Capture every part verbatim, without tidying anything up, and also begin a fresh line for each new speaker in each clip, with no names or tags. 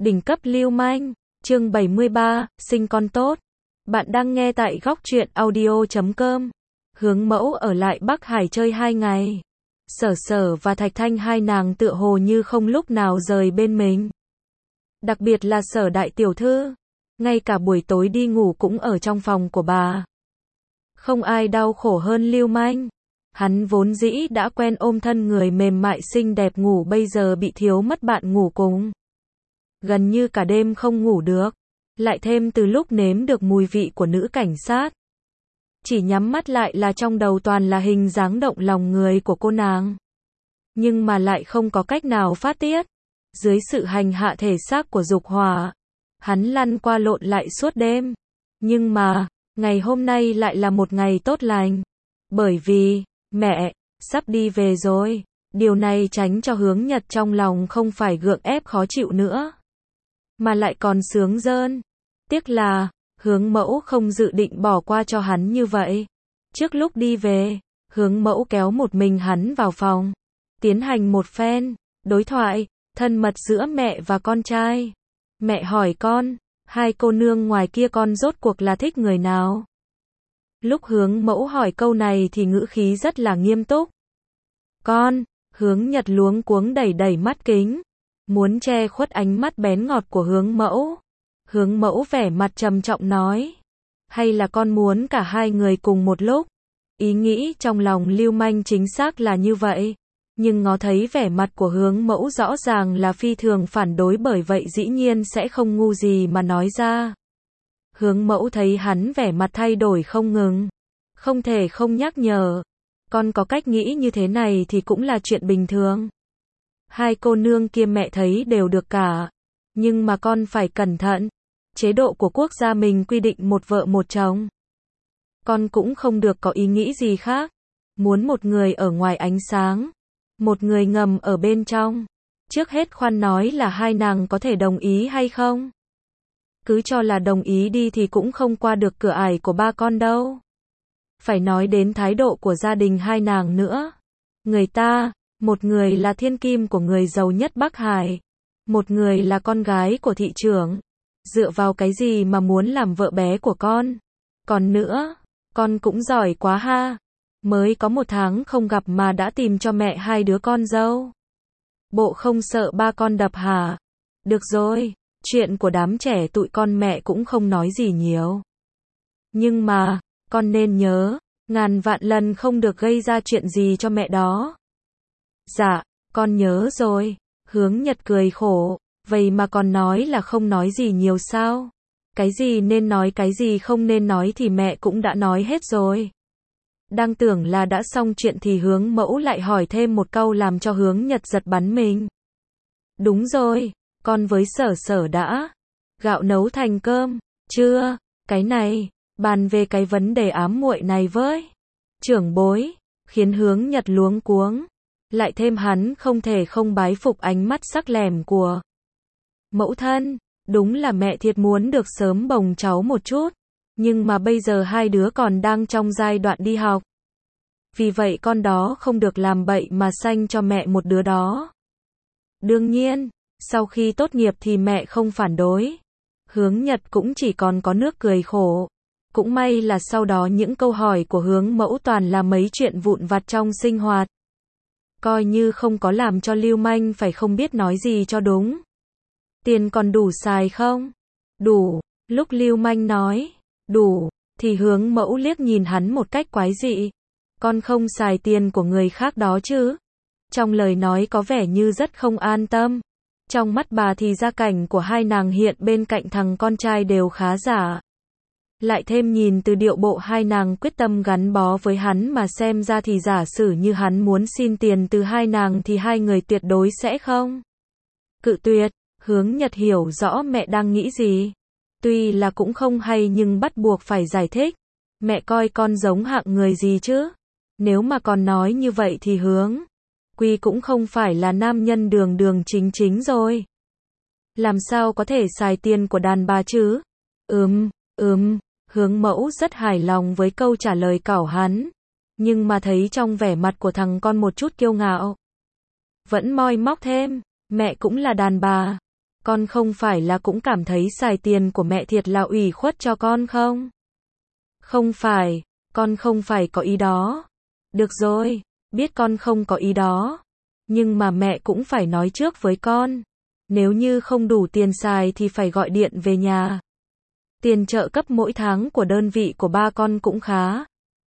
Đỉnh cấp lưu manh, chương bảy mươi ba, sinh con tốt. Bạn đang nghe tại góc truyện audio chấm com. Hướng Mẫu ở lại Bắc Hải chơi hai ngày. Sở Sở và Thạch Thanh hai nàng tựa hồ như không lúc nào rời bên mình. Đặc biệt là Sở đại tiểu thư, ngay cả buổi tối đi ngủ cũng ở trong phòng của bà. Không ai đau khổ hơn lưu manh. Hắn vốn dĩ đã quen ôm thân người mềm mại xinh đẹp ngủ, bây giờ bị thiếu mất bạn ngủ cùng. Gần như cả đêm không ngủ được. Lại thêm từ lúc nếm được mùi vị của nữ cảnh sát, chỉ nhắm mắt lại là trong đầu toàn là hình dáng động lòng người của cô nàng. Nhưng mà lại không có cách nào phát tiết. Dưới sự hành hạ thể xác của dục hỏa, hắn lăn qua lộn lại suốt đêm. Nhưng mà, ngày hôm nay lại là một ngày tốt lành. Bởi vì, mẹ, sắp đi về rồi. Điều này tránh cho Hướng Nhật trong lòng không phải gượng ép khó chịu nữa, mà lại còn sướng rơn. Tiếc là, Hướng Mẫu không dự định bỏ qua cho hắn như vậy. Trước lúc đi về, Hướng Mẫu kéo một mình hắn vào phòng, tiến hành một phen đối thoại thân mật giữa mẹ và con trai. Mẹ hỏi con, hai cô nương ngoài kia con rốt cuộc là thích người nào? Lúc Hướng Mẫu hỏi câu này thì ngữ khí rất là nghiêm túc. Con, Hướng Nhật luống cuống đẩy đẩy mắt kính, muốn che khuất ánh mắt bén ngọt của Hướng Mẫu. Hướng Mẫu vẻ mặt trầm trọng nói, hay là con muốn cả hai người cùng một lúc? Ý nghĩ trong lòng lưu manh chính xác là như vậy, nhưng ngó thấy vẻ mặt của Hướng Mẫu rõ ràng là phi thường phản đối, bởi vậy dĩ nhiên sẽ không ngu gì mà nói ra. Hướng Mẫu thấy hắn vẻ mặt thay đổi không ngừng, không thể không nhắc nhở, con có cách nghĩ như thế này thì cũng là chuyện bình thường. Hai cô nương kia mẹ thấy đều được cả, nhưng mà con phải cẩn thận. Chế độ của quốc gia mình quy định một vợ một chồng. Con cũng không được có ý nghĩ gì khác. Muốn một người ở ngoài ánh sáng, một người ngầm ở bên trong. Trước hết khoan nói là hai nàng có thể đồng ý hay không? Cứ cho là đồng ý đi thì cũng không qua được cửa ải của ba con đâu. Phải nói đến thái độ của gia đình hai nàng nữa. Người ta, một người là thiên kim của người giàu nhất Bắc Hải, một người là con gái của thị trưởng. Dựa vào cái gì mà muốn làm vợ bé của con? Còn nữa, con cũng giỏi quá ha. Mới có một tháng không gặp mà đã tìm cho mẹ hai đứa con dâu. Bộ không sợ ba con đập hả? Được rồi, chuyện của đám trẻ tụi con mẹ cũng không nói gì nhiều. Nhưng mà, con nên nhớ, ngàn vạn lần không được gây ra chuyện gì cho mẹ đó. Dạ, con nhớ rồi. Hướng Nhật cười khổ. Vậy mà còn nói là không nói gì nhiều sao? Cái gì nên nói cái gì không nên nói thì mẹ cũng đã nói hết rồi. Đang tưởng là đã xong chuyện thì Hướng Mẫu lại hỏi thêm một câu làm cho Hướng Nhật giật bắn mình. Đúng rồi, con với Sở Sở đã gạo nấu thành cơm chưa? Cái này, bàn về cái vấn đề ám muội này với trưởng bối, khiến Hướng Nhật luống cuống. Lại thêm hắn không thể không bái phục ánh mắt sắc lẻm của mẫu thân. Đúng là mẹ thiệt muốn được sớm bồng cháu một chút, nhưng mà bây giờ hai đứa còn đang trong giai đoạn đi học. Vì vậy con đó không được làm bậy mà sanh cho mẹ một đứa đó. Đương nhiên, sau khi tốt nghiệp thì mẹ không phản đối. Hướng Nhật cũng chỉ còn có nước cười khổ. Cũng may là sau đó những câu hỏi của Hướng Mẫu toàn là mấy chuyện vụn vặt trong sinh hoạt. Coi như không có làm cho lưu manh phải không biết nói gì cho đúng. Tiền còn đủ xài không? Đủ. Lúc lưu manh nói đủ, thì Hướng Mẫu liếc nhìn hắn một cách quái dị. Con không xài tiền của người khác đó chứ? Trong lời nói có vẻ như rất không an tâm. Trong mắt bà thì gia cảnh của hai nàng hiện bên cạnh thằng con trai đều khá giả. Lại thêm nhìn từ điệu bộ hai nàng quyết tâm gắn bó với hắn mà xem ra thì giả sử như hắn muốn xin tiền từ hai nàng thì hai người tuyệt đối sẽ không cự tuyệt. Hướng Nhật hiểu rõ mẹ đang nghĩ gì. Tuy là cũng không hay nhưng bắt buộc phải giải thích. Mẹ coi con giống hạng người gì chứ? Nếu mà còn nói như vậy thì Hướng Quy cũng không phải là nam nhân đường đường chính chính rồi. Làm sao có thể xài tiền của đàn bà chứ? Ừm, ừm, Hướng Mẫu rất hài lòng với câu trả lời cảo hắn. Nhưng mà thấy trong vẻ mặt của thằng con một chút kiêu ngạo. Vẫn moi móc thêm, mẹ cũng là đàn bà. con không phải là cũng cảm thấy xài tiền của mẹ thiệt là ủy khuất cho con không? Không phải, con không phải có ý đó. Được rồi, biết con không có ý đó. Nhưng mà mẹ cũng phải nói trước với con. Nếu như không đủ tiền xài thì phải gọi điện về nhà. Tiền trợ cấp mỗi tháng của đơn vị của ba con cũng khá.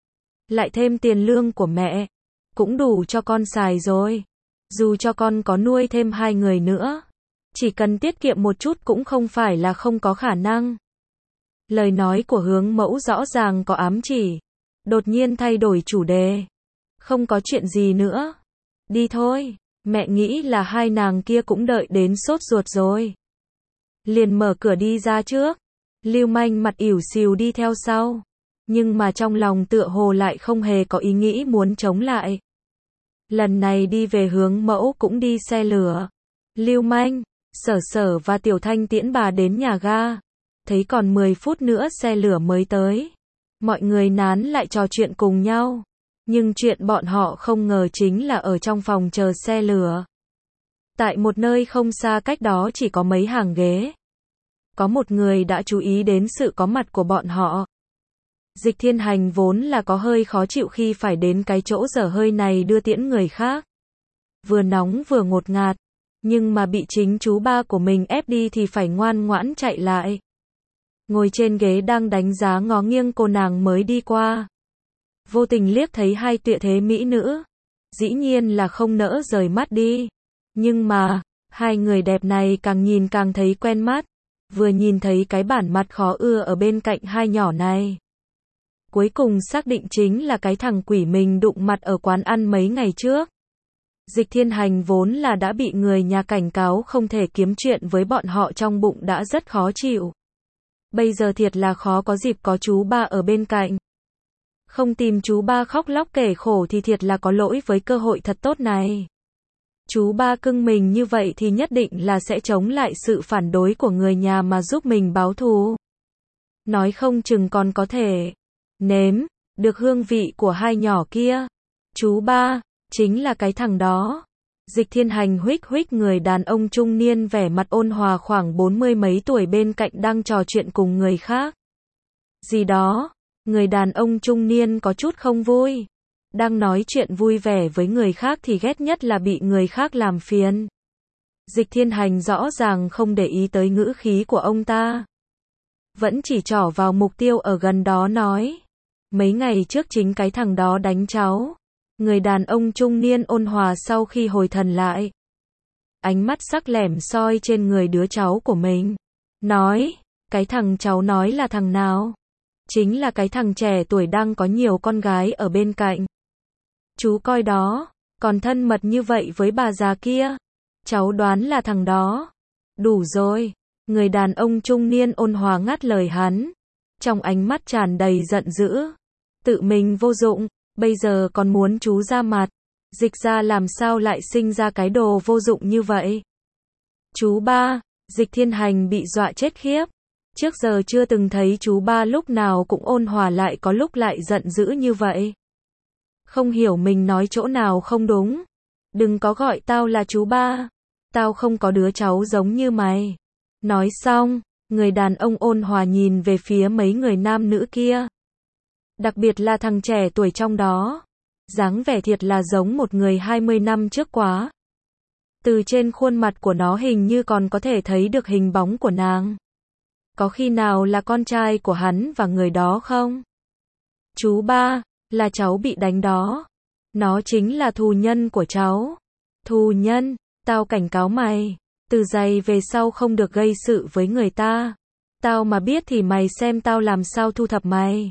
Lại thêm tiền lương của mẹ. Cũng đủ cho con xài rồi. Dù cho con có nuôi thêm hai người nữa. Chỉ cần tiết kiệm một chút cũng không phải là không có khả năng. Lời nói của Hướng Mẫu rõ ràng có ám chỉ. Đột nhiên thay đổi chủ đề. Không có chuyện gì nữa. Đi thôi. Mẹ nghĩ là hai nàng kia cũng đợi đến sốt ruột rồi. Liền mở cửa đi ra trước. Lưu Manh mặt ỉu xìu đi theo sau. Nhưng mà trong lòng tựa hồ lại không hề có ý nghĩ muốn chống lại. Lần này đi về Hướng Mẫu cũng đi xe lửa. Lưu Manh, Sở Sở và Tiểu Thanh tiễn bà đến nhà ga. Thấy còn mười phút nữa xe lửa mới tới. Mọi người nán lại trò chuyện cùng nhau. Nhưng chuyện bọn họ không ngờ chính là ở trong phòng chờ xe lửa. Tại một nơi không xa cách đó chỉ có mấy hàng ghế. Có một người đã chú ý đến sự có mặt của bọn họ. Dịch Thiên Hành vốn là có hơi khó chịu khi phải đến cái chỗ dở hơi này đưa tiễn người khác. Vừa nóng vừa ngột ngạt. Nhưng mà bị chính chú ba của mình ép đi thì phải ngoan ngoãn chạy lại. Ngồi trên ghế đang đánh giá ngó nghiêng cô nàng mới đi qua. Vô tình liếc thấy hai tuyệt thế mỹ nữ. Dĩ nhiên là không nỡ rời mắt đi. Nhưng mà, hai người đẹp này càng nhìn càng thấy quen mắt. Vừa nhìn thấy cái bản mặt khó ưa ở bên cạnh hai nhỏ này. Cuối cùng xác định chính là cái thằng quỷ mình đụng mặt ở quán ăn mấy ngày trước. Dịch Thiên Hành vốn là đã bị người nhà cảnh cáo không thể kiếm chuyện với bọn họ trong bụng đã rất khó chịu. Bây giờ thiệt là khó có dịp có chú ba ở bên cạnh. Không tìm chú ba khóc lóc kể khổ thì thiệt là có lỗi với cơ hội thật tốt này. Chú ba cưng mình như vậy thì nhất định là sẽ chống lại sự phản đối của người nhà mà giúp mình báo thù. Nói không chừng còn có thể nếm được hương vị của hai nhỏ kia. Chú ba, chính là cái thằng đó. Dịch Thiên Hành huých huých người đàn ông trung niên vẻ mặt ôn hòa khoảng bốn mươi mấy tuổi bên cạnh đang trò chuyện cùng người khác. Gì đó, người đàn ông trung niên có chút không vui. Đang nói chuyện vui vẻ với người khác thì ghét nhất là bị người khác làm phiền. Dịch Thiên Hành rõ ràng không để ý tới ngữ khí của ông ta. Vẫn chỉ trỏ vào mục tiêu ở gần đó nói. Mấy ngày trước chính cái thằng đó đánh cháu. Người đàn ông trung niên ôn hòa sau khi hồi thần lại. Ánh mắt sắc lẻm soi trên người đứa cháu của mình. Nói, cái thằng cháu nói là thằng nào? Chính là cái thằng trẻ tuổi đang có nhiều con gái ở bên cạnh. Chú coi đó, còn thân mật như vậy với bà già kia. Cháu đoán là thằng đó. Đủ rồi. Người đàn ông trung niên ôn hòa ngắt lời hắn. Trong ánh mắt tràn đầy giận dữ. Tự mình vô dụng, bây giờ còn muốn chú ra mặt. Dịch ra làm sao lại sinh ra cái đồ vô dụng như vậy? Chú ba, Dịch Thiên Hành bị dọa chết khiếp. Trước giờ chưa từng thấy chú ba lúc nào cũng ôn hòa lại có lúc lại giận dữ như vậy. Không hiểu mình nói chỗ nào không đúng. Đừng có gọi tao là chú ba. Tao không có đứa cháu giống như mày. Nói xong, người đàn ông ôn hòa nhìn về phía mấy người nam nữ kia. Đặc biệt là thằng trẻ tuổi trong đó. Dáng vẻ thiệt là giống một người hai mươi năm trước quá. Từ trên khuôn mặt của nó hình như còn có thể thấy được hình bóng của nàng. Có khi nào là con trai của hắn và người đó không? Chú ba, là cháu bị đánh đó. Nó chính là thù nhân của cháu. Thù nhân, tao cảnh cáo mày. Từ giày về sau không được gây sự với người ta. Tao mà biết thì mày xem tao làm sao thu thập mày.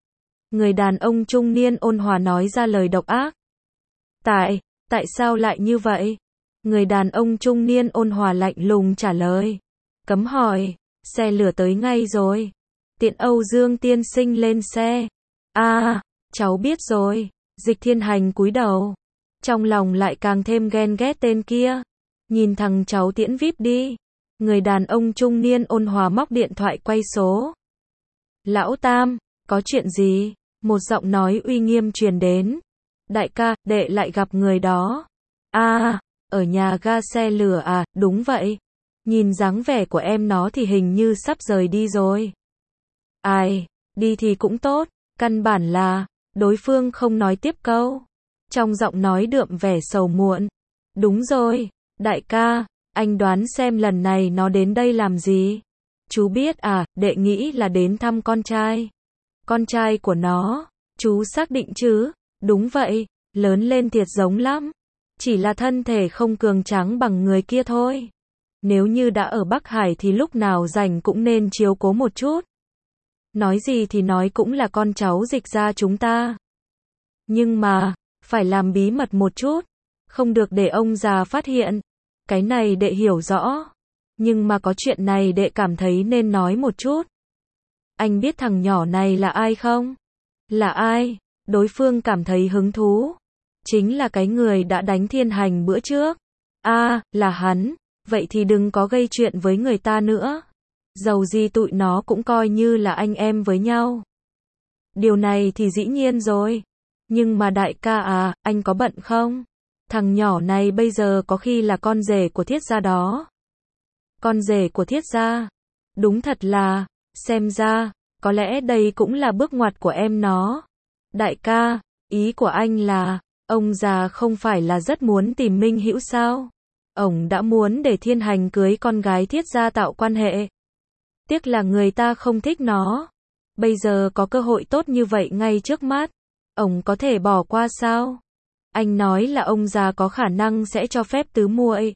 Người đàn ông trung niên ôn hòa nói ra lời độc ác. Tại, tại sao lại như vậy? Người đàn ông trung niên ôn hòa lạnh lùng trả lời. Cấm hỏi, xe lửa tới ngay rồi. Tiện Âu Dương tiên sinh lên xe. À, cháu biết rồi. Dịch Thiên Hành cúi đầu. Trong lòng lại càng thêm ghen ghét tên kia. Nhìn thằng cháu tiễn víp đi. Người đàn ông trung niên ôn hòa móc điện thoại quay số. Lão Tam, có chuyện gì? Một giọng nói uy nghiêm truyền đến. Đại ca, đệ lại gặp người đó. À, ở nhà ga xe lửa à, đúng vậy. Nhìn dáng vẻ của em nó thì hình như sắp rời đi rồi. Ai, đi thì cũng tốt, căn bản là, đối phương không nói tiếp câu. Trong giọng nói đượm vẻ sầu muộn. Đúng rồi, đại ca, anh đoán xem lần này nó đến đây làm gì? Chú biết à, đệ nghĩ là đến thăm con trai. Con trai của nó, chú xác định chứ? Đúng vậy, lớn lên thiệt giống lắm. Chỉ là thân thể không cường tráng bằng người kia thôi. Nếu như đã ở Bắc Hải thì lúc nào rảnh cũng nên chiếu cố một chút. Nói gì thì nói cũng là con cháu Dịch gia chúng ta. Nhưng mà, phải làm bí mật một chút. Không được để ông già phát hiện. Cái này đệ hiểu rõ. Nhưng mà có chuyện này đệ cảm thấy nên nói một chút. Anh biết thằng nhỏ này là ai không? Là ai? Đối phương cảm thấy hứng thú. Chính là cái người đã đánh Thiên Hành bữa trước. A, à, là hắn. Vậy thì đừng có gây chuyện với người ta nữa. Dầu gì tụi nó cũng coi như là anh em với nhau. Điều này thì dĩ nhiên rồi. Nhưng mà đại ca à, anh có bận không? Thằng nhỏ này bây giờ có khi là con rể của Thiết gia đó. Con rể của Thiết gia? Đúng thật là, xem ra, có lẽ đây cũng là bước ngoặt của em nó. Đại ca, ý của anh là, ông già không phải là rất muốn tìm Minh Hữu sao? Ông đã muốn để Thiên Hành cưới con gái Thiết gia tạo quan hệ. Tiếc là người ta không thích nó. Bây giờ có cơ hội tốt như vậy ngay trước mắt. Ông có thể bỏ qua sao? Anh nói là ông già có khả năng sẽ cho phép tứ muội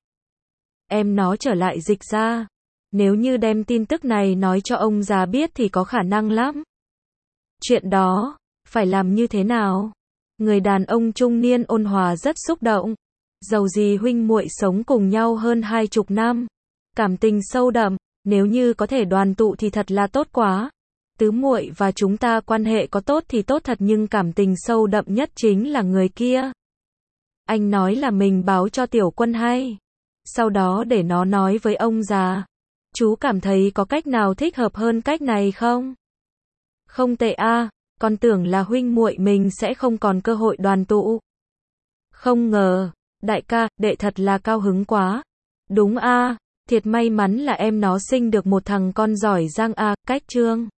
em nó trở lại Dịch gia. Nếu như đem tin tức này nói cho ông già biết thì có khả năng lắm. Chuyện đó, phải làm như thế nào? Người đàn ông trung niên ôn hòa rất xúc động. Dầu gì huynh muội sống cùng nhau hơn hai chục năm. Cảm tình sâu đậm, nếu như có thể đoàn tụ thì thật là tốt quá. Tứ muội và chúng ta quan hệ có tốt thì tốt thật nhưng cảm tình sâu đậm nhất chính là người kia. Anh nói là mình báo cho Tiểu Quân hay. Sau đó để nó nói với ông già. Chú cảm thấy có cách nào thích hợp hơn cách này không? Không tệ a, à, con tưởng là huynh muội mình sẽ không còn cơ hội đoàn tụ. Không ngờ, đại ca, đệ thật là cao hứng quá. Đúng a, à, thiệt may mắn là em nó sinh được một thằng con giỏi giang a, à, cách trương.